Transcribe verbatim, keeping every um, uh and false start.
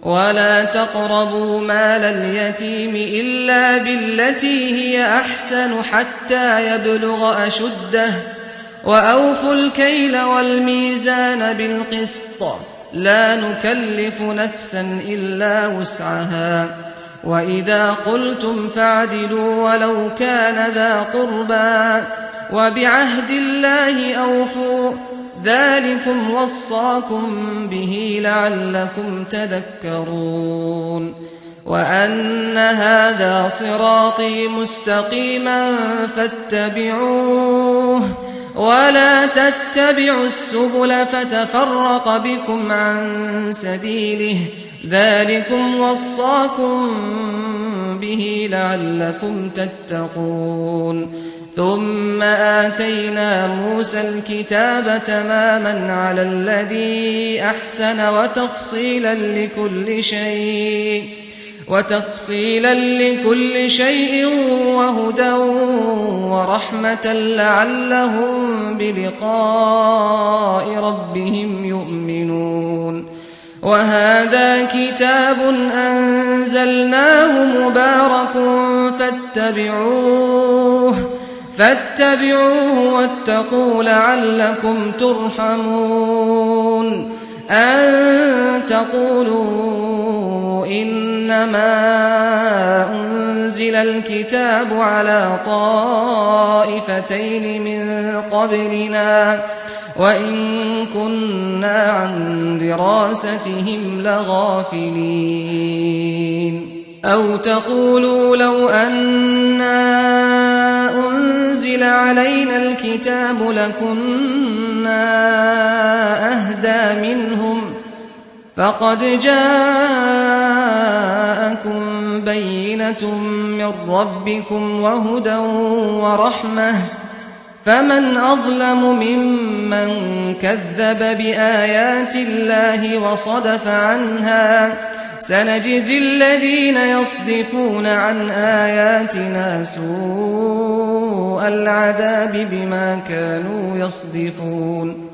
ولا تقربوا مال اليتيم إلا بالتي هي أحسن حتى يبلغ أشده وأوفوا الكيل والميزان بالقسط لا نكلف نفسا إلا وسعها وإذا قلتم فاعدلوا ولو كان ذا قربى وبعهد الله أوفوا ذلكم وصاكم به لعلكم تذكرون وأن هذا صراطي مستقيما فاتبعوه ولا تتبعوا السبل فتفرق بكم عن سبيله ذلكم وصاكم به لعلكم تتقون ثم آتينا موسى الكتاب تماما على الذي أحسن وتفصيلا لكل شيء وتفصيلا لكل شيء وهدى ورحمة لعلهم بلقاء ربهم يؤمنون وهذا كتاب أنزلناه مبارك فاتبعوه فاتبعوه واتقوا لعلكم ترحمون أن تقولوا إنما أنزل الكتاب على طائفتين من قبلنا وإن كنا عن دراستهم لغافلين أو تقولوا لو أنا أنزل علينا الكتاب لكنا أهدى منهم فقد جاءكم بينة من ربكم وهدى ورحمة فمن أظلم ممن كذب بآيات الله وصدف عنها سنجزي الذين يصدفون عن آياتنا سوء العذاب بما كانوا يصدفون